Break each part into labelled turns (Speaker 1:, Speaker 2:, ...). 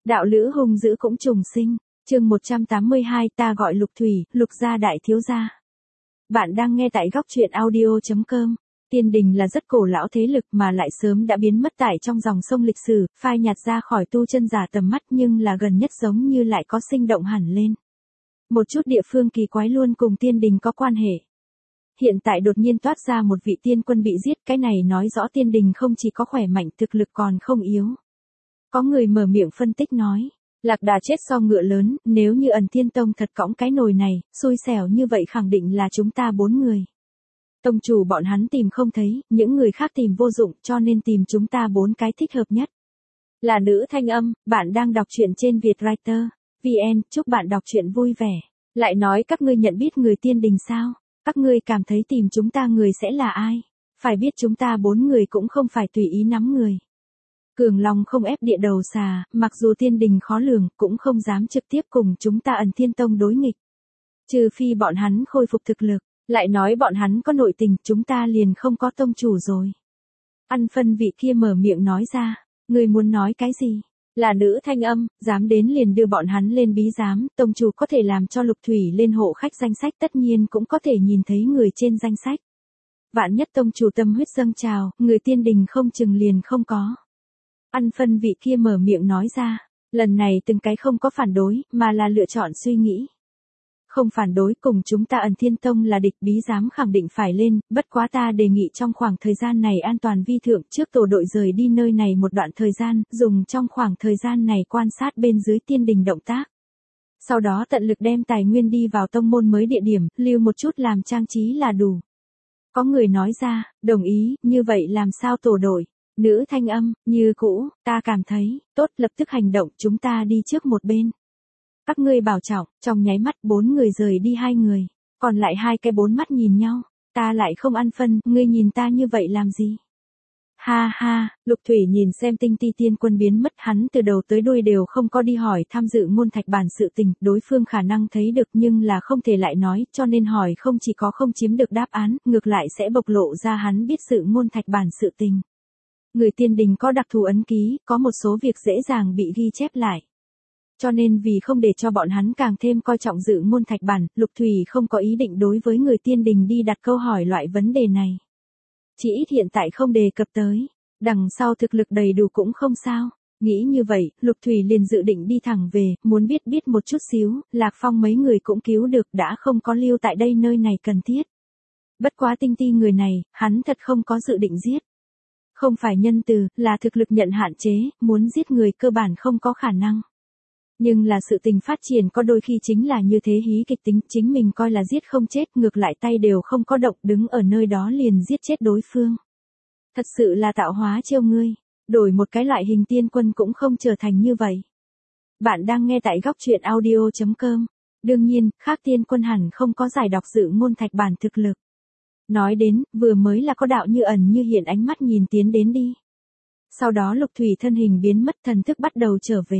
Speaker 1: Đạo lữ hung dữ cũng trùng sinh. Chương 182, ta gọi Lục Thủy, Lục gia đại thiếu gia. Bạn đang nghe tại góc truyện audio.com. Tiên đình là rất cổ lão thế lực mà lại sớm đã biến mất tại trong dòng sông lịch sử, phai nhạt ra khỏi tu chân giả tầm mắt, nhưng là gần nhất giống như lại có sinh động hẳn lên. Một chút địa phương kỳ quái luôn cùng tiên đình có quan hệ. Hiện tại đột nhiên toát ra một vị tiên quân bị giết, cái này nói rõ tiên đình không chỉ có khỏe mạnh, thực lực còn không yếu. Có người mở miệng phân tích nói, lạc đà chết so ngựa lớn, nếu như Ẩn Thiên Tông thật cõng cái nồi này, xui xẻo như vậy khẳng định là chúng ta 4 người. Tông chủ bọn hắn tìm không thấy, những người khác tìm vô dụng, cho nên tìm chúng ta 4 cái thích hợp nhất. Là nữ thanh âm, bạn đang đọc truyện trên Vietwriter VN, chúc bạn đọc truyện vui vẻ. Lại nói các ngươi nhận biết người tiên đình sao? Các ngươi cảm thấy tìm chúng ta người sẽ là ai? Phải biết chúng ta 4 người cũng không phải tùy ý nắm người. Cường Long không ép địa đầu xà, mặc dù tiên đình khó lường, cũng không dám trực tiếp cùng chúng ta Ẩn Thiên Tông đối nghịch. Trừ phi bọn hắn khôi phục thực lực, lại nói bọn hắn có nội tình, chúng ta liền không có tông chủ rồi. Ăn phân vị kia mở miệng nói ra, người muốn nói cái gì? Là nữ thanh âm, dám đến liền đưa bọn hắn lên bí giám, tông chủ có thể làm cho Lục Thủy lên hộ khách danh sách, tất nhiên cũng có thể nhìn thấy người trên danh sách. Vạn nhất tông chủ tâm huyết dâng trào, người tiên đình không chừng liền không có. Ăn phân vị kia mở miệng nói ra, lần này từng cái không có phản đối, mà là lựa chọn suy nghĩ. Không phản đối, cùng chúng ta Ẩn Thiên Tông là địch, bí giám khẳng định phải lên, bất quá ta đề nghị trong khoảng thời gian này an toàn vi thượng, trước tổ đội rời đi nơi này một đoạn thời gian, dùng trong khoảng thời gian này quan sát bên dưới tiên đình động tác. Sau đó tận lực đem tài nguyên đi vào tông môn mới địa điểm, lưu một chút làm trang trí là đủ. Có người nói ra, đồng ý, như vậy làm sao tổ đội? Nữ thanh âm, như cũ, ta cảm thấy, tốt, lập tức hành động, chúng ta đi trước một bên. Các ngươi bảo trọng, trong nháy mắt 4 người rời đi 2 người, còn lại 2 cái 4 mắt nhìn nhau, ta lại không ăn phân, ngươi nhìn ta như vậy làm gì? Ha ha, Lục Thủy nhìn xem tinh ti tiên quân biến mất, hắn từ đầu tới đuôi đều không có đi hỏi tham dự môn thạch bản sự tình, đối phương khả năng thấy được nhưng là không thể lại nói, cho nên hỏi không chỉ có không chiếm được đáp án, ngược lại sẽ bộc lộ ra hắn biết sự môn thạch bản sự tình. Người tiên đình có đặc thù ấn ký, có một số việc dễ dàng bị ghi chép lại. Cho nên vì không để cho bọn hắn càng thêm coi trọng dự môn thạch bản, Lục Thủy không có ý định đối với người tiên đình đi đặt câu hỏi loại vấn đề này. Chỉ ít hiện tại không đề cập tới, đằng sau thực lực đầy đủ cũng không sao. Nghĩ như vậy, Lục Thủy liền dự định đi thẳng về, muốn biết một chút xíu, Lạc Phong mấy người cũng cứu được, đã không có lưu tại đây nơi này cần thiết. Bất quá tinh ti người này, hắn thật không có dự định giết. Không phải nhân từ, là thực lực nhận hạn chế, muốn giết người cơ bản không có khả năng. Nhưng là sự tình phát triển có đôi khi chính là như thế, hí kịch tính, chính mình coi là giết không chết, ngược lại tay đều không có động, đứng ở nơi đó liền giết chết đối phương. Thật sự là tạo hóa trêu ngươi, đổi một cái loại hình tiên quân cũng không trở thành như vậy. Bạn đang nghe tại góc truyện audio.com. Đương nhiên, khác tiên quân hẳn không có giải đọc dự môn thạch bản thực lực. Nói đến, vừa mới là có đạo như ẩn như hiện ánh mắt nhìn tiến đến đi. Sau đó Lục Thủy thân hình biến mất, thần thức bắt đầu trở về.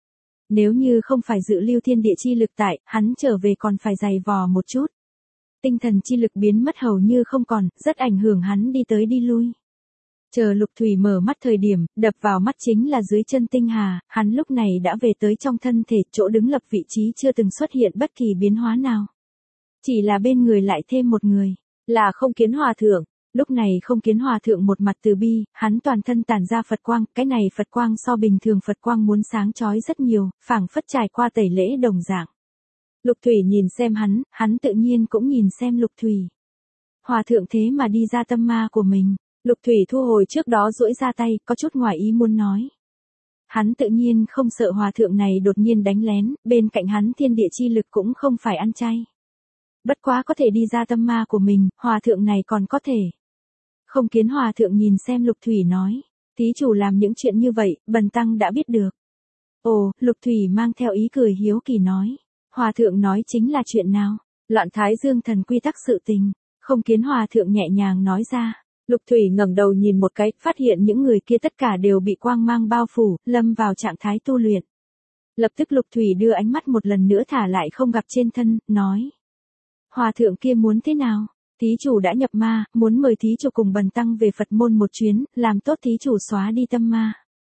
Speaker 1: Nếu như không phải dự lưu thiên địa chi lực tại, hắn trở về còn phải dày vò một chút. Tinh thần chi lực biến mất hầu như không còn, rất ảnh hưởng hắn đi tới đi lui. Chờ Lục Thủy mở mắt thời điểm, đập vào mắt chính là dưới chân tinh hà, hắn lúc này đã về tới trong thân thể, chỗ đứng lập vị trí chưa từng xuất hiện bất kỳ biến hóa nào. Chỉ là bên người lại thêm một người. Là Không Kiến Hòa Thượng. Lúc này Không Kiến Hòa Thượng một mặt từ bi, hắn toàn thân tản ra Phật quang, cái này Phật quang so bình thường Phật quang muốn sáng chói rất nhiều, phảng phất trải qua tẩy lễ đồng dạng. Lục Thủy nhìn xem hắn tự nhiên cũng nhìn xem Lục Thủy. Hòa Thượng thế mà đi ra tâm ma của mình. Lục Thủy thu hồi trước đó duỗi ra tay, có chút ngoài ý muốn nói. Hắn tự nhiên không sợ Hòa Thượng này đột nhiên đánh lén, bên cạnh hắn thiên địa chi lực cũng không phải ăn chay. Bất quá có thể đi ra tâm ma của mình, Hòa Thượng này còn có thể. Không Kiến Hòa Thượng nhìn xem Lục Thủy nói, thí chủ làm những chuyện như vậy, bần tăng đã biết được. Ồ, Lục Thủy mang theo ý cười hiếu kỳ nói, Hòa Thượng nói chính là chuyện nào? Loạn Thái Dương thần quy tắc sự tình. Không Kiến Hòa Thượng nhẹ nhàng nói ra. Lục Thủy ngẩng đầu nhìn một cái, phát hiện những người kia tất cả đều bị quang mang bao phủ, lâm vào trạng thái tu luyện. Lập tức Lục Thủy đưa ánh mắt một lần nữa thả lại không gặp trên thân, nói. Hòa Thượng kia muốn thế nào? Thí chủ đã nhập ma, muốn mời thí chủ cùng bần tăng về Phật môn một chuyến, làm tốt thí chủ xóa đi tâm ma.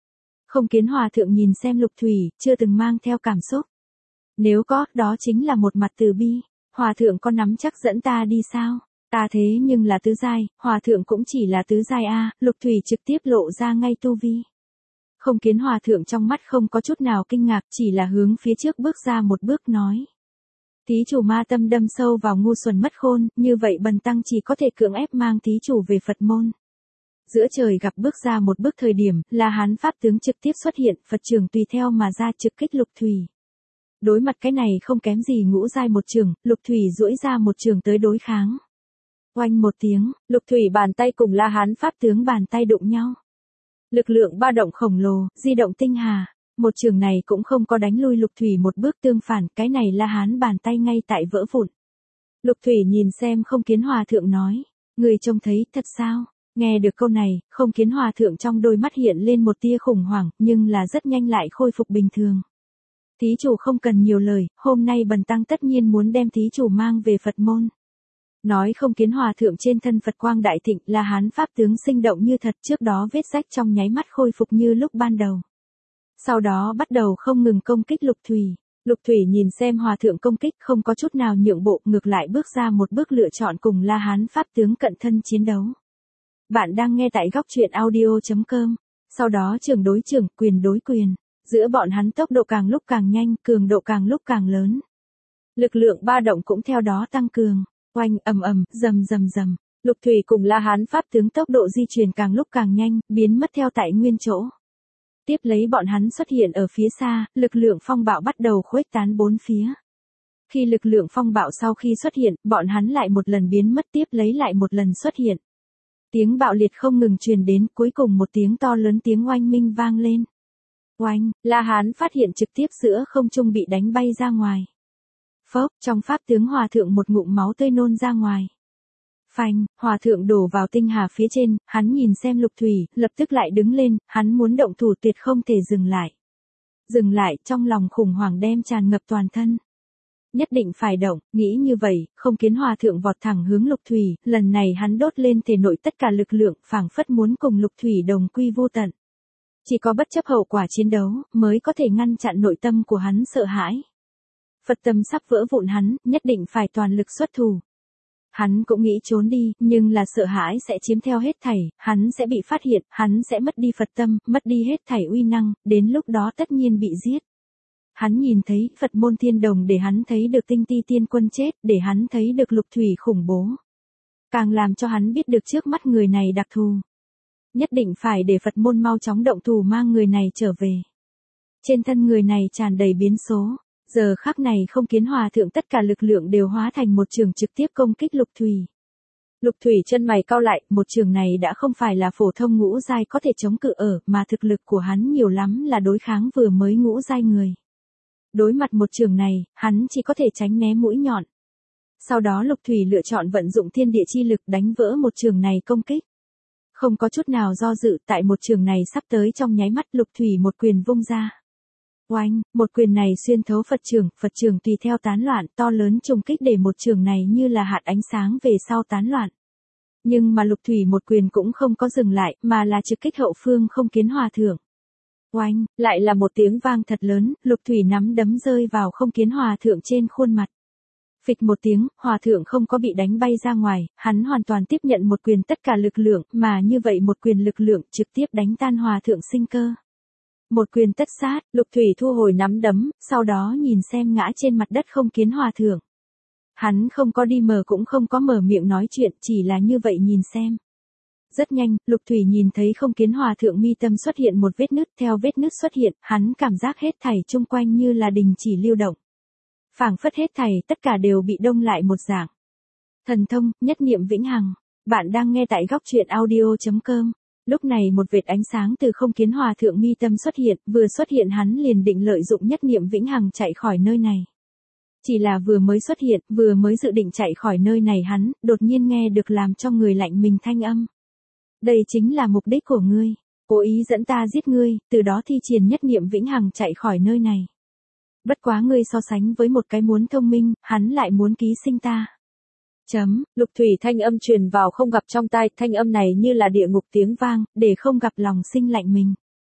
Speaker 1: Không Kiến Hòa thượng nhìn xem Lục Thủy, chưa từng mang theo cảm xúc. Nếu có, đó chính là một mặt từ bi. Hòa thượng có nắm chắc dẫn ta đi sao? Ta thế nhưng là tứ giai, hòa thượng cũng chỉ là tứ giai a. Lục Thủy trực tiếp lộ ra ngay tu vi. Không Kiến Hòa thượng trong mắt không có chút nào kinh ngạc, chỉ là hướng phía trước bước ra một bước nói. Thí chủ ma tâm đâm sâu vào ngu xuẩn mất khôn, như vậy bần tăng chỉ có thể cưỡng ép mang thí chủ về Phật môn. Giữa trời gặp bước ra một bước thời điểm, La Hán Pháp tướng trực tiếp xuất hiện, Phật trường tùy theo mà ra trực kích Lục Thủy. Đối mặt cái này không kém gì ngũ giai một trường, Lục Thủy duỗi ra một trường tới đối kháng. Oanh một tiếng, Lục Thủy bàn tay cùng La Hán Pháp tướng bàn tay đụng nhau. Lực lượng ba động khổng lồ, di động tinh hà. Một trường này cũng không có đánh lui Lục Thủy một bước, tương phản, cái này La Hán bàn tay ngay tại vỡ vụn. Lục Thủy nhìn xem Không Kiến Hòa thượng nói, người trông thấy thật sao? Nghe được câu này, Không Kiến Hòa thượng trong đôi mắt hiện lên một tia khủng hoảng, nhưng là rất nhanh lại khôi phục bình thường. Thí chủ không cần nhiều lời, hôm nay bần tăng tất nhiên muốn đem thí chủ mang về Phật môn. Nói Không Kiến Hòa thượng trên thân Phật quang đại thịnh, La Hán Pháp tướng sinh động như thật, trước đó vết rách trong nháy mắt khôi phục như lúc ban đầu. Sau đó bắt đầu không ngừng công kích Lục Thủy. Lục Thủy nhìn xem Hòa thượng công kích không có chút nào nhượng bộ, ngược lại bước ra một bước lựa chọn cùng La Hán Pháp tướng cận thân chiến đấu. Bạn đang nghe tại góc truyện audio.com. Sau đó trường đối trường, quyền đối quyền. Giữa bọn hắn tốc độ càng lúc càng nhanh, cường độ càng lúc càng lớn. Lực lượng ba động cũng theo đó tăng cường. Oanh ầm ầm, rầm rầm rầm. Lục Thủy cùng La Hán Pháp tướng tốc độ di chuyển càng lúc càng nhanh, biến mất theo tại nguyên chỗ. Tiếp lấy bọn hắn xuất hiện ở phía xa, lực lượng phong bạo bắt đầu khuếch tán bốn phía. Khi lực lượng phong bạo sau khi xuất hiện, bọn hắn lại một lần biến mất, tiếp lấy lại một lần xuất hiện. Tiếng bạo liệt không ngừng truyền đến, cuối cùng một tiếng to lớn tiếng oanh minh vang lên. Oanh, La Hán phát hiện trực tiếp giữa không trung bị đánh bay ra ngoài. Phốc, trong pháp tướng hòa thượng một ngụm máu tươi nôn ra ngoài. Phanh, hòa thượng đổ vào tinh hà phía trên, hắn nhìn xem Lục Thủy, lập tức lại đứng lên, hắn muốn động thủ tuyệt không thể dừng lại. Dừng lại, trong lòng khủng hoảng đem tràn ngập toàn thân. Nhất định phải động, nghĩ như vậy, Không Kiến Hòa thượng vọt thẳng hướng Lục Thủy, lần này hắn đốt lên thể nội tất cả lực lượng, phảng phất muốn cùng Lục Thủy đồng quy vô tận. Chỉ có bất chấp hậu quả chiến đấu, mới có thể ngăn chặn nội tâm của hắn sợ hãi. Phật tâm sắp vỡ vụn hắn, nhất định phải toàn lực xuất thủ. Hắn cũng nghĩ trốn đi, nhưng là sợ hãi sẽ chiếm theo hết thảy, hắn sẽ bị phát hiện, hắn sẽ mất đi Phật tâm, mất đi hết thảy uy năng, đến lúc đó tất nhiên bị giết. Hắn nhìn thấy Phật môn thiên đồng, để hắn thấy được Tinh Ti tiên quân chết, để hắn thấy được Lục Thủy khủng bố. Càng làm cho hắn biết được trước mắt người này đặc thù. Nhất định phải để Phật môn mau chóng động thủ mang người này trở về. Trên thân người này tràn đầy biến số. Giờ khắc này Không Kiến Hòa thượng tất cả lực lượng đều hóa thành một trường trực tiếp công kích Lục Thủy. Lục Thủy chân mày cau lại, một trường này đã không phải là phổ thông ngũ giai có thể chống cự ở, mà thực lực của hắn nhiều lắm là đối kháng vừa mới ngũ giai người. Đối mặt một trường này, hắn chỉ có thể tránh né mũi nhọn. Sau đó Lục Thủy lựa chọn vận dụng thiên địa chi lực đánh vỡ một trường này công kích. Không có chút nào do dự, tại một trường này sắp tới trong nháy mắt Lục Thủy một quyền vung ra. Oanh, một quyền này xuyên thấu Phật trường tùy theo tán loạn, to lớn trùng kích để một trường này như là hạt ánh sáng về sau tán loạn. Nhưng mà Lục Thủy một quyền cũng không có dừng lại, mà là trực kích hậu phương Không Kiến Hòa thượng. Oanh, lại là một tiếng vang thật lớn, Lục Thủy nắm đấm rơi vào Không Kiến Hòa thượng trên khuôn mặt. Phịch một tiếng, Hòa thượng không có bị đánh bay ra ngoài, hắn hoàn toàn tiếp nhận một quyền tất cả lực lượng, mà như vậy một quyền lực lượng trực tiếp đánh tan Hòa thượng sinh cơ. Một quyền tất sát, Lục Thủy thu hồi nắm đấm, sau đó nhìn xem ngã trên mặt đất Không Kiến Hòa thượng. Hắn không có đi mờ cũng không có mở miệng nói chuyện, chỉ là như vậy nhìn xem. Rất nhanh, Lục Thủy nhìn thấy Không Kiến Hòa thượng mi tâm xuất hiện một vết nứt, theo vết nứt xuất hiện, hắn cảm giác hết thảy chung quanh như là đình chỉ lưu động. Phảng phất hết thảy tất cả đều bị đông lại một dạng. Thần thông, nhất niệm vĩnh hằng. Bạn đang nghe tại góc truyện audio.com. Lúc này một vệt ánh sáng từ Không Kiến Hòa thượng mi tâm xuất hiện, vừa xuất hiện hắn liền định lợi dụng nhất niệm vĩnh hằng chạy khỏi nơi này. Chỉ là vừa mới xuất hiện, vừa mới dự định chạy khỏi nơi này hắn, đột nhiên nghe được làm cho người lạnh mình thanh âm. Đây chính là mục đích của ngươi, cố ý dẫn ta giết ngươi, từ đó thi triển nhất niệm vĩnh hằng chạy khỏi nơi này. Bất quá ngươi so sánh với một cái muốn thông minh, hắn lại muốn ký sinh ta. Lục Thủy thanh âm truyền vào không gặp trong tai, thanh âm này như là địa ngục tiếng vang, để không gặp lòng sinh lạnh mình.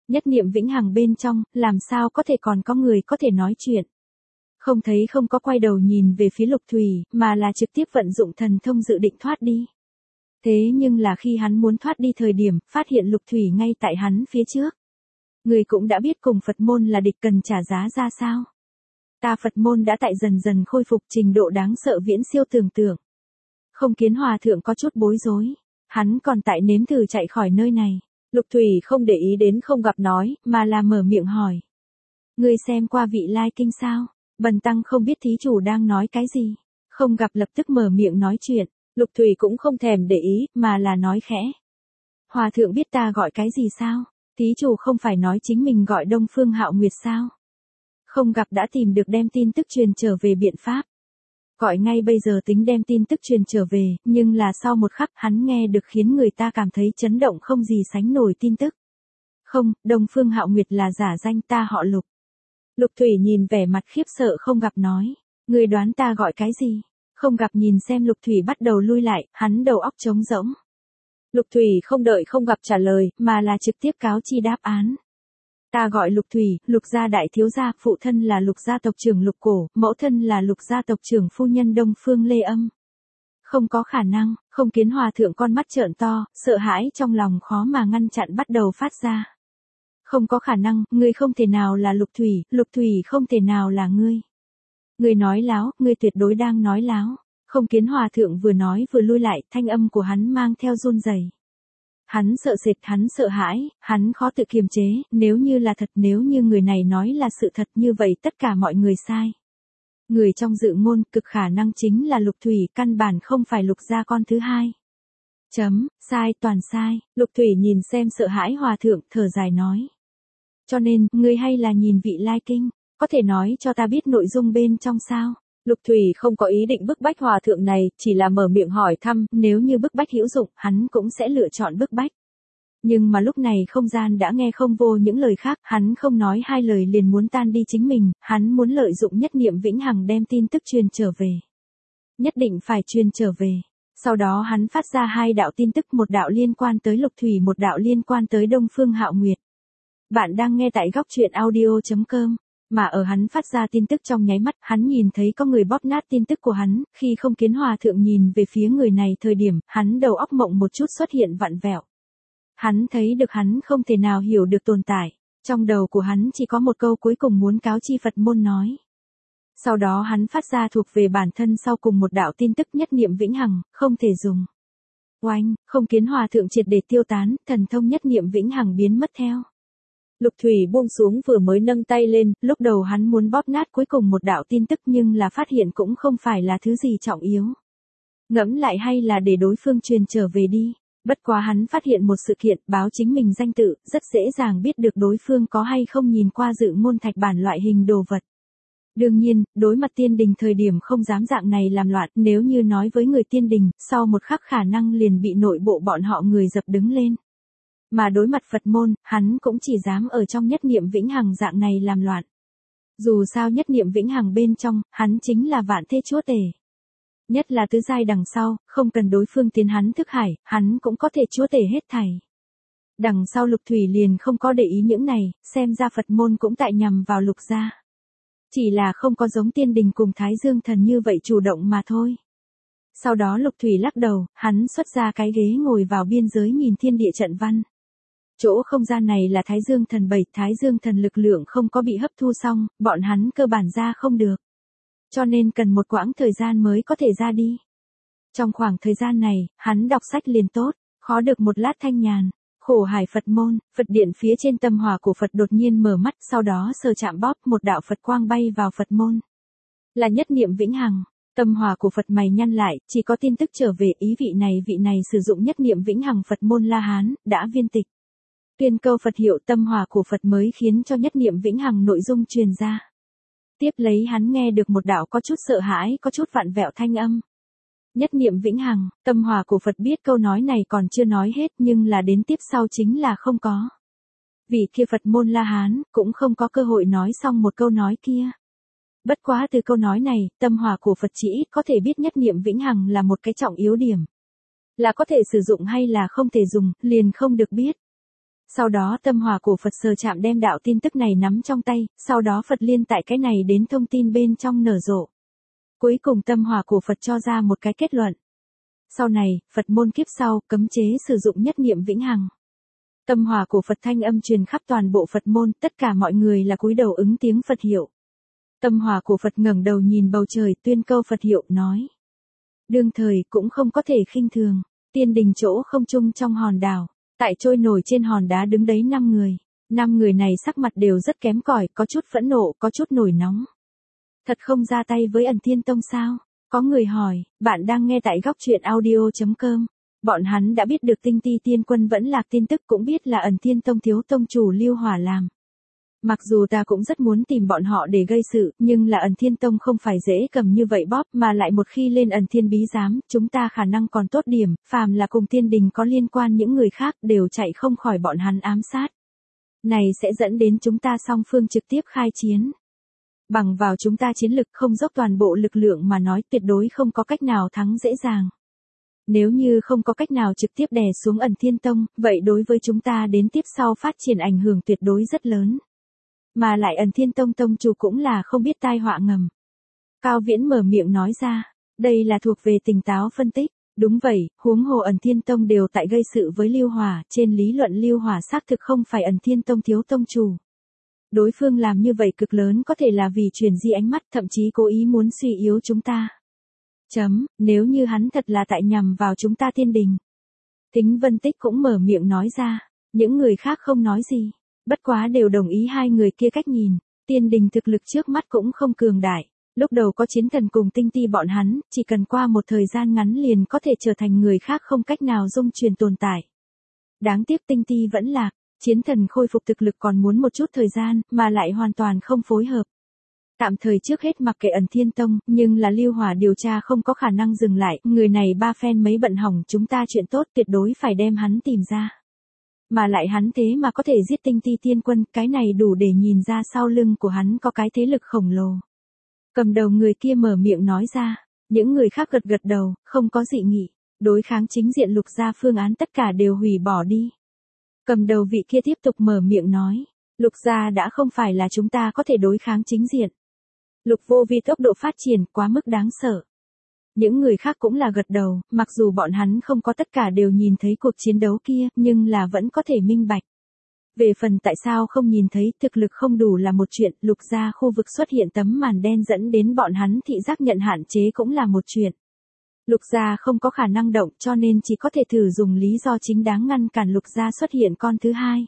Speaker 1: Nhất niệm vĩnh hằng bên trong, làm sao có thể còn có người có thể nói chuyện. Không thấy không có quay đầu nhìn về phía Lục Thủy, mà là trực tiếp vận dụng thần thông dự định thoát đi. Thế nhưng là khi hắn muốn thoát đi thời điểm, phát hiện Lục Thủy ngay tại hắn phía trước. Người cũng đã biết cùng Phật môn là địch cần trả giá ra sao. Ta Phật môn đã tại dần dần khôi phục trình độ đáng sợ viễn siêu tưởng tượng. Không Kiến Hòa thượng có chút bối rối. Hắn còn tại nếm thử chạy khỏi nơi này. Lục Thủy không để ý đến không gặp nói, mà là mở miệng hỏi. Ngươi xem qua vị lai kinh sao? Bần tăng không biết thí chủ đang nói cái gì. Không gặp lập tức mở miệng nói chuyện. Lục Thủy cũng không thèm để ý, mà là nói khẽ. Hòa thượng biết ta gọi cái gì sao? Thí chủ không phải nói chính mình gọi Đông Phương Hạo Nguyệt sao? Không gặp đã tìm được đem tin tức truyền trở về biện pháp. Gọi ngay bây giờ tính đem tin tức truyền trở về, nhưng là sau một khắc hắn nghe được khiến người ta cảm thấy chấn động không gì sánh nổi tin tức. Không, Đông Phương Hạo Nguyệt là giả danh, ta họ Lục. Lục Thủy nhìn vẻ mặt khiếp sợ không gặp nói. Người đoán ta gọi cái gì? Không gặp nhìn xem Lục Thủy bắt đầu lui lại, hắn đầu óc trống rỗng. Lục Thủy không đợi không gặp trả lời, mà là trực tiếp cáo chi đáp án. Ta gọi Lục Thủy, Lục gia đại thiếu gia, phụ thân là Lục gia tộc trưởng Lục Cổ, mẫu thân là Lục gia tộc trưởng phu nhân Đông Phương Lê Âm. Không có khả năng, Không Kiến Hòa thượng con mắt trợn to, sợ hãi trong lòng khó mà ngăn chặn bắt đầu phát ra. Không có khả năng, ngươi không thể nào là Lục Thủy không thể nào là ngươi. Ngươi nói láo, ngươi tuyệt đối đang nói láo. Không Kiến Hòa thượng vừa nói vừa lui lại, thanh âm của hắn mang theo run rẩy. Hắn sợ sệt, hắn sợ hãi, hắn khó tự kiềm chế, nếu như là thật, nếu như người này nói là sự thật như vậy tất cả mọi người sai. Người trong dự ngôn cực khả năng chính là Lục Thủy, căn bản không phải Lục gia con thứ hai. Sai, toàn sai. Lục Thủy nhìn xem sợ hãi hòa thượng, thở dài nói. Cho nên, ngươi hay là nhìn vị lai kinh, có thể nói cho ta biết nội dung bên trong sao? Lục Thủy không có ý định bức bách hòa thượng này, chỉ là mở miệng hỏi thăm, nếu như bức bách hữu dụng, hắn cũng sẽ lựa chọn bức bách. Nhưng mà lúc này không gian đã nghe không vô những lời khác, hắn không nói hai lời liền muốn tan đi chính mình, hắn muốn lợi dụng nhất niệm vĩnh hằng đem tin tức truyền trở về. Nhất định phải truyền trở về. Sau đó hắn phát ra hai đạo tin tức, một đạo liên quan tới Lục Thủy, một đạo liên quan tới Đông Phương Hạo Nguyệt. Bạn đang nghe tại góc truyện audio.com. Mà ở hắn phát ra tin tức trong nháy mắt, hắn nhìn thấy có người bóp nát tin tức của hắn, khi Không Kiến Hòa thượng nhìn về phía người này thời điểm, hắn đầu óc mộng một chút xuất hiện vặn vẹo. Hắn thấy được hắn không thể nào hiểu được tồn tại, trong đầu của hắn chỉ có một câu cuối cùng muốn cáo chi Phật môn nói. Sau đó hắn phát ra thuộc về bản thân sau cùng một đạo tin tức nhất niệm vĩnh hằng, không thể dùng. Oanh, Không Kiến Hòa thượng triệt để tiêu tán, thần thông nhất niệm vĩnh hằng biến mất theo. Lục Thủy buông xuống vừa mới nâng tay lên, lúc đầu hắn muốn bóp nát cuối cùng một đạo tin tức nhưng là phát hiện cũng không phải là thứ gì trọng yếu. Ngẫm lại hay là để đối phương truyền trở về đi. Bất quá hắn phát hiện một sự kiện, báo chính mình danh tự, rất dễ dàng biết được đối phương có hay không nhìn qua dự ngôn thạch bản loại hình đồ vật. Đương nhiên, đối mặt tiên đình thời điểm không dám dạng này làm loạn, nếu như nói với người tiên đình, sau một khắc khả năng liền bị nội bộ bọn họ người dập đứng lên. Mà đối mặt Phật môn, hắn cũng chỉ dám ở trong nhất niệm vĩnh hằng dạng này làm loạn. Dù sao nhất niệm vĩnh hằng bên trong, hắn chính là vạn thế chúa tể. Nhất là tứ giai đằng sau, không cần đối phương tiến hắn thức hải, hắn cũng có thể chúa tể hết thảy. Đằng sau Lục Thủy liền không có để ý những này, xem ra Phật môn cũng tại nhằm vào Lục gia. Chỉ là không có giống tiên đình cùng Thái Dương thần như vậy chủ động mà thôi. Sau đó Lục Thủy lắc đầu, hắn xuất ra cái ghế ngồi vào biên giới nhìn thiên địa trận văn. Chỗ không gian này là Thái Dương thần 7, Thái Dương thần lực lượng không có bị hấp thu xong, bọn hắn cơ bản ra không được. Cho nên cần một quãng thời gian mới có thể ra đi. Trong khoảng thời gian này, hắn đọc sách liền tốt, khó được một lát thanh nhàn. Khổ hải Phật môn, Phật điện phía trên tâm hỏa của Phật đột nhiên mở mắt, sau đó sờ chạm bóp một đạo Phật quang bay vào Phật môn. Là nhất niệm vĩnh hằng. Tâm hỏa của Phật mày nhăn lại, chỉ có tin tức trở về, ý vị này sử dụng nhất niệm vĩnh hằng Phật môn La Hán, đã viên tịch. Tuyên câu Phật hiệu tâm hỏa của Phật mới khiến cho nhất niệm vĩnh hằng nội dung truyền ra. Tiếp lấy hắn nghe được một đạo có chút sợ hãi, có chút vặn vẹo thanh âm. Nhất niệm vĩnh hằng, tâm hỏa của Phật biết câu nói này còn chưa nói hết nhưng là đến tiếp sau chính là không có. Vị kia Phật môn La Hán, cũng không có cơ hội nói xong một câu nói kia. Bất quá từ câu nói này, tâm hỏa của Phật chỉ có thể biết nhất niệm vĩnh hằng là một cái trọng yếu điểm. Là có thể sử dụng hay là không thể dùng, liền không được biết. Sau đó tâm hỏa của Phật sờ chạm đem đạo tin tức này nắm trong tay, sau đó Phật liên tại cái này đến thông tin bên trong nở rộ. Cuối cùng tâm hỏa của Phật cho ra một cái kết luận. Sau này, Phật môn kiếp sau, cấm chế sử dụng nhất niệm vĩnh hằng. Tâm hỏa của Phật thanh âm truyền khắp toàn bộ Phật môn, tất cả mọi người là cúi đầu ứng tiếng Phật hiệu. Tâm hỏa của Phật ngẩng đầu nhìn bầu trời, tuyên câu Phật hiệu, nói. Đương thời cũng không có thể khinh thường, tiên đình chỗ không trung trong hòn đảo, tại trôi nổi trên hòn đá đứng đấy 5 người. 5 người này sắc mặt đều rất kém cỏi, có chút phẫn nộ, có chút nổi nóng. Thật không ra tay với Ẩn Thiên Tông sao? Có người hỏi, bạn đang nghe tại góc truyện audio.com. Bọn hắn đã biết được Tinh Ti Tiên Quân vẫn lạc tin tức, cũng biết là Ẩn Thiên Tông thiếu tông chủ Lưu Hỏa làm. Mặc dù ta cũng rất muốn tìm bọn họ để gây sự, nhưng là Ẩn Thiên Tông không phải dễ cầm như vậy bóp, mà lại một khi lên Ẩn Thiên bí giám, chúng ta khả năng còn tốt điểm, phàm là cùng tiên đình có liên quan những người khác đều chạy không khỏi bọn hắn ám sát. Này sẽ dẫn đến chúng ta song phương trực tiếp khai chiến. Bằng vào chúng ta chiến lực không dốc toàn bộ lực lượng mà nói, tuyệt đối không có cách nào thắng dễ dàng. Nếu như không có cách nào trực tiếp đè xuống Ẩn Thiên Tông, vậy đối với chúng ta đến tiếp sau phát triển ảnh hưởng tuyệt đối rất lớn. Mà lại Ẩn Thiên Tông tông chủ cũng là không biết tai họa ngầm. Cao Viễn mở miệng nói ra, đây là thuộc về tỉnh táo phân tích. Đúng vậy, huống hồ Ẩn Thiên Tông đều tại gây sự với Lưu Hỏa, trên lý luận Lưu Hỏa xác thực không phải Ẩn Thiên Tông thiếu tông chủ. Đối phương làm như vậy cực lớn có thể là vì chuyển di ánh mắt, thậm chí cố ý muốn suy yếu chúng ta. Nếu như hắn thật là tại nhằm vào chúng ta tiên đình. Thính Vân Tích cũng mở miệng nói ra, những người khác không nói gì, bất quá đều đồng ý hai người kia cách nhìn, tiên đình thực lực trước mắt cũng không cường đại. Lúc đầu có chiến thần cùng Tinh Ti bọn hắn, chỉ cần qua một thời gian ngắn liền có thể trở thành người khác không cách nào dung truyền tồn tại. Đáng tiếc Tinh Ti vẫn lạc, chiến thần khôi phục thực lực còn muốn một chút thời gian, mà lại hoàn toàn không phối hợp. Tạm thời trước hết mặc kệ Ẩn Thiên Tông, nhưng là Lưu Hỏa điều tra không có khả năng dừng lại, người này ba phen mấy bận hỏng chúng ta chuyện tốt, tuyệt đối phải đem hắn tìm ra. Mà lại hắn thế mà có thể giết Tinh Ti Tiên Quân, cái này đủ để nhìn ra sau lưng của hắn có cái thế lực khổng lồ. Cầm đầu người kia mở miệng nói ra, những người khác gật gật đầu, không có dị nghị, đối kháng chính diện Lục gia phương án tất cả đều hủy bỏ đi. Cầm đầu vị kia tiếp tục mở miệng nói, Lục gia đã không phải là chúng ta có thể đối kháng chính diện. Lục vô vi tốc độ phát triển quá mức đáng sợ. Những người khác cũng là gật đầu, mặc dù bọn hắn không có tất cả đều nhìn thấy cuộc chiến đấu kia, nhưng là vẫn có thể minh bạch. Về phần tại sao không nhìn thấy, thực lực không đủ là một chuyện, Lục gia khu vực xuất hiện tấm màn đen dẫn đến bọn hắn thị giác nhận hạn chế cũng là một chuyện. Lục gia không có khả năng động cho nên chỉ có thể thử dùng lý do chính đáng ngăn cản Lục gia xuất hiện con thứ hai.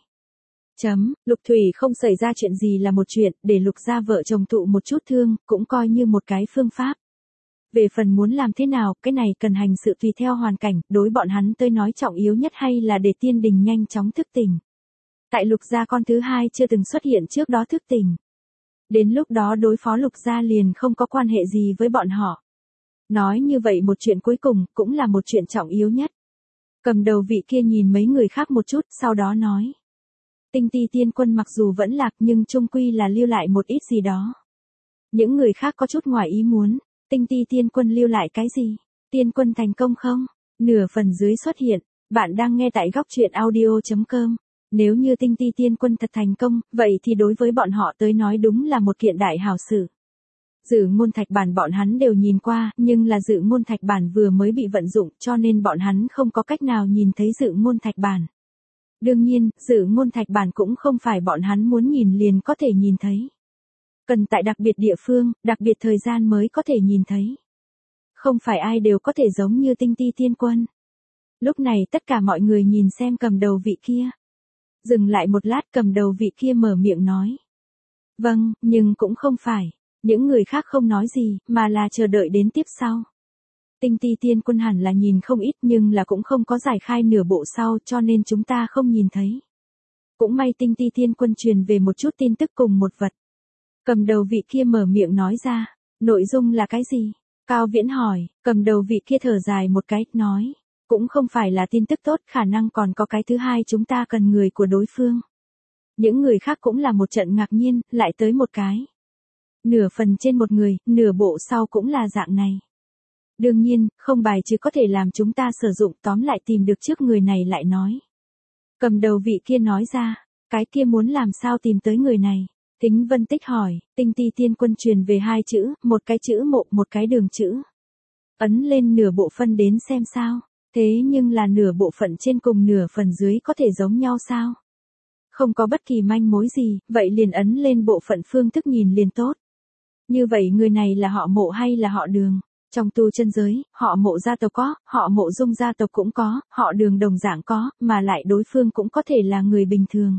Speaker 1: Lục Thủy không xảy ra chuyện gì là một chuyện, để Lục gia vợ chồng thụ một chút thương, cũng coi như một cái phương pháp. Về phần muốn làm thế nào, cái này cần hành sự tùy theo hoàn cảnh, đối bọn hắn tới nói trọng yếu nhất hay là để tiên đình nhanh chóng thức tỉnh. Tại Lục gia con thứ hai chưa từng xuất hiện trước đó thức tỉnh. Đến lúc đó đối phó Lục gia liền không có quan hệ gì với bọn họ. Nói như vậy một chuyện cuối cùng, cũng là một chuyện trọng yếu nhất. Cầm đầu vị kia nhìn mấy người khác một chút, sau đó nói. Tinh Ti Tiên Quân mặc dù vẫn lạc nhưng chung quy là lưu lại một ít gì đó. Những người khác có chút ngoài ý muốn, Tinh Ti Tiên Quân lưu lại cái gì? Tiên Quân thành công không? Nửa phần dưới xuất hiện, bạn đang nghe tại góc truyện audio.com. Nếu như Tinh Ti Tiên Quân thật thành công, vậy thì đối với bọn họ tới nói đúng là một kiện đại hào sự. Dự ngôn thạch bản bọn hắn đều nhìn qua, nhưng là dự ngôn thạch bản vừa mới bị vận dụng cho nên bọn hắn không có cách nào nhìn thấy dự ngôn thạch bản. Đương nhiên, dự ngôn thạch bản cũng không phải bọn hắn muốn nhìn liền có thể nhìn thấy. Cần tại đặc biệt địa phương, đặc biệt thời gian mới có thể nhìn thấy. Không phải ai đều có thể giống như Tinh Ti Tiên Quân. Lúc này tất cả mọi người nhìn xem cầm đầu vị kia. Dừng lại một lát, cầm đầu vị kia mở miệng nói. Vâng, nhưng cũng không phải. Những người khác không nói gì, mà là chờ đợi đến tiếp sau. Tinh Ti Tiên Quân hẳn là nhìn không ít nhưng là cũng không có giải khai nửa bộ sau cho nên chúng ta không nhìn thấy. Cũng may Tinh Ti Tiên Quân truyền về một chút tin tức cùng một vật. Cầm đầu vị kia mở miệng nói ra, nội dung là cái gì? Cao Viễn hỏi, cầm đầu vị kia thở dài một cái, nói, cũng không phải là tin tức tốt, khả năng còn có cái thứ hai chúng ta cần người của đối phương. Những người khác cũng là một trận ngạc nhiên, lại tới một cái. Nửa phần trên một người, nửa bộ sau cũng là dạng này. Đương nhiên, không bài trừ có thể làm chúng ta sử dụng tóm lại tìm được trước người này lại nói. Cầm đầu vị kia nói ra, cái kia muốn làm sao tìm tới người này. Thính Vân Tích hỏi, Tinh Ti Tiên Quân truyền về 2 chữ, một cái chữ mộ, một cái đường chữ. Ấn lên nửa bộ phân đến xem sao. Thế nhưng là nửa bộ phận trên cùng nửa phần dưới có thể giống nhau sao? Không có bất kỳ manh mối gì, vậy liền ấn lên bộ phận phương thức nhìn liền tốt. Như vậy người này là họ Mộ hay là họ Đường? Trong tu chân giới, họ Mộ gia tộc có, họ Mộ Dung gia tộc cũng có, họ Đường đồng dạng có, mà lại đối phương cũng có thể là người bình thường.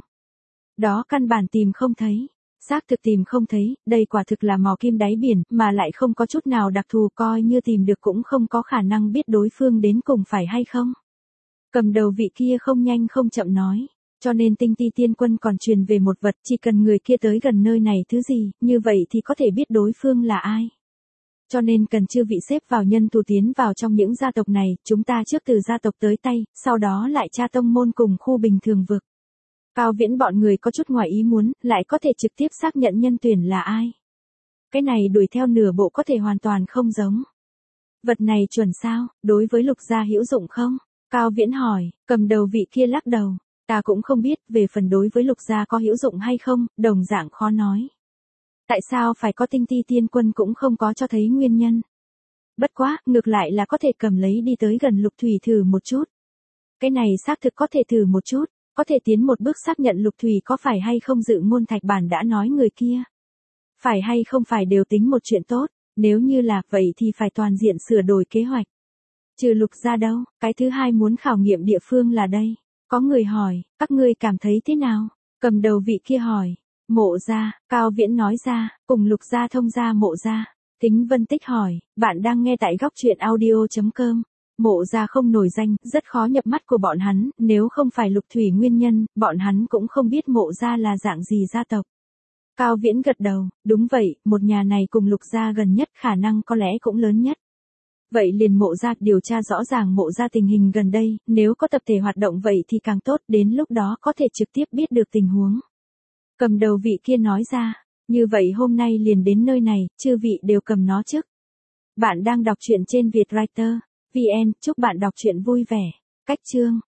Speaker 1: Đó căn bản tìm không thấy. Xác thực tìm không thấy, đây quả thực là mò kim đáy biển, mà lại không có chút nào đặc thù, coi như tìm được cũng không có khả năng biết đối phương đến cùng phải hay không. Cầm đầu vị kia không nhanh không chậm nói, cho nên Tinh Ti Tiên Quân còn truyền về một vật, chỉ cần người kia tới gần nơi này thứ gì, như vậy thì có thể biết đối phương là ai. Cho nên cần chư vị xếp vào nhân thủ tiến vào trong những gia tộc này, chúng ta trước từ gia tộc tới tay, sau đó lại tra tông môn cùng khu bình thường vực. Cao Viễn bọn người có chút ngoài ý muốn, lại có thể trực tiếp xác nhận nhân tuyển là ai. Cái này đuổi theo nửa bộ có thể hoàn toàn không giống. Vật này chuẩn sao, đối với Lục gia hữu dụng không? Cao Viễn hỏi, cầm đầu vị kia lắc đầu. Ta cũng không biết, về phần đối với Lục gia có hữu dụng hay không, đồng dạng khó nói. Tại sao phải có Tinh Ti Tiên Quân cũng không có cho thấy nguyên nhân. Bất quá, ngược lại là có thể cầm lấy đi tới gần Lục Thủy thử một chút. Cái này xác thực có thể thử một chút. Có thể tiến một bước xác nhận Lục Thủy có phải hay không dự ngôn thạch bản đã nói người kia. Phải hay không phải đều tính một chuyện tốt, nếu như là vậy thì phải toàn diện sửa đổi kế hoạch. Trừ Lục gia đâu, cái thứ hai muốn khảo nghiệm địa phương là đây. Có người hỏi, các ngươi cảm thấy thế nào? Cầm đầu vị kia hỏi, Mộ gia, Cao Viễn nói ra, cùng Lục gia thông gia Mộ gia. Thính Vân Tích hỏi, bạn đang nghe tại góc truyện audio.com. Mộ gia không nổi danh, rất khó nhập mắt của bọn hắn, nếu không phải Lục Thủy nguyên nhân, bọn hắn cũng không biết Mộ gia là dạng gì gia tộc. Cao Viễn gật đầu, đúng vậy, một nhà này cùng Lục gia gần nhất, khả năng có lẽ cũng lớn nhất. Vậy liền Mộ gia điều tra rõ ràng Mộ gia tình hình gần đây, nếu có tập thể hoạt động vậy thì càng tốt, đến lúc đó có thể trực tiếp biết được tình huống. Cầm đầu vị kia nói ra, như vậy hôm nay liền đến nơi này, chư vị đều cầm nó trước. Bạn đang đọc truyện trên Vietwriter VN, chúc bạn đọc truyện vui vẻ. Cách chương